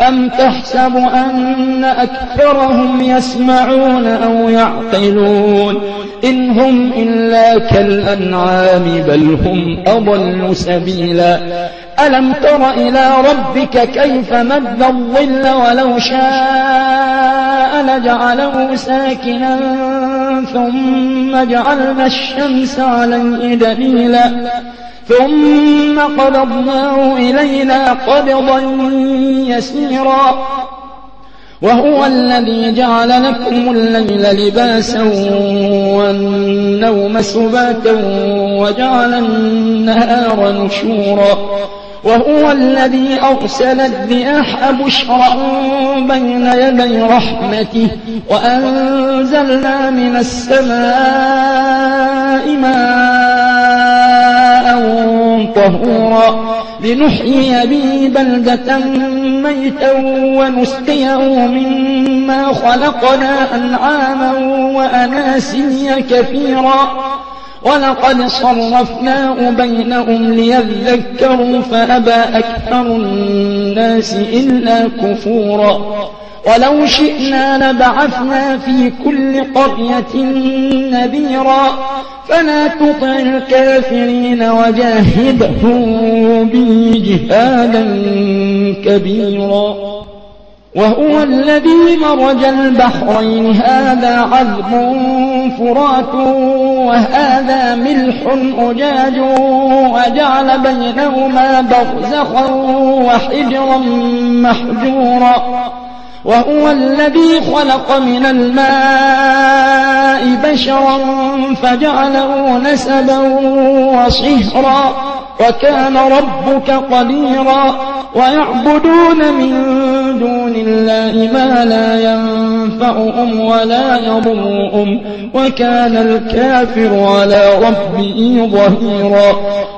أم تحسب أن أكثرهم يسمعون أو يعقلون إن هم إلا كالأنعام بل هم أضل سبيلا ألم تر إلى ربك كيف مد الظل ولو شاء لجعله ساكنا ثم جعلنا الشمس عليه دليلا ثم قبضناه إلينا قبضا يسيرا وهو الذي جعل لكم الليل لباسا والنوم سباتا وجعل النهار نشورا وهو الذي أرسل الرياح بشرا بين يدي رحمته وأنزلنا من السماء ماء طهورا لنحيي به بلدة ميتا ونسقيه مما خلقنا أنعاما وأناسيا كثيرا ولقد صرفناه بينهم ليذكروا فأبى أكثر الناس إلا كفورا ولو شئنا لبعثنا في كل قرية نذيرا فلا تطع الكافرين وجاهدهم به جهادا كبيرا وهو الذي مرج البحرين هذا عذب فرات وهذا ملح أجاج وجعل بينهما برزخا وحجرا محجورا وهو الذي خلق من الماء بشرا فجعله نسبا وصهرا وكان ربك قديرا ويعبدون من دون الله ما لا ينفعهم ولا يضرهم وكان الكافر على ربه ظهيرا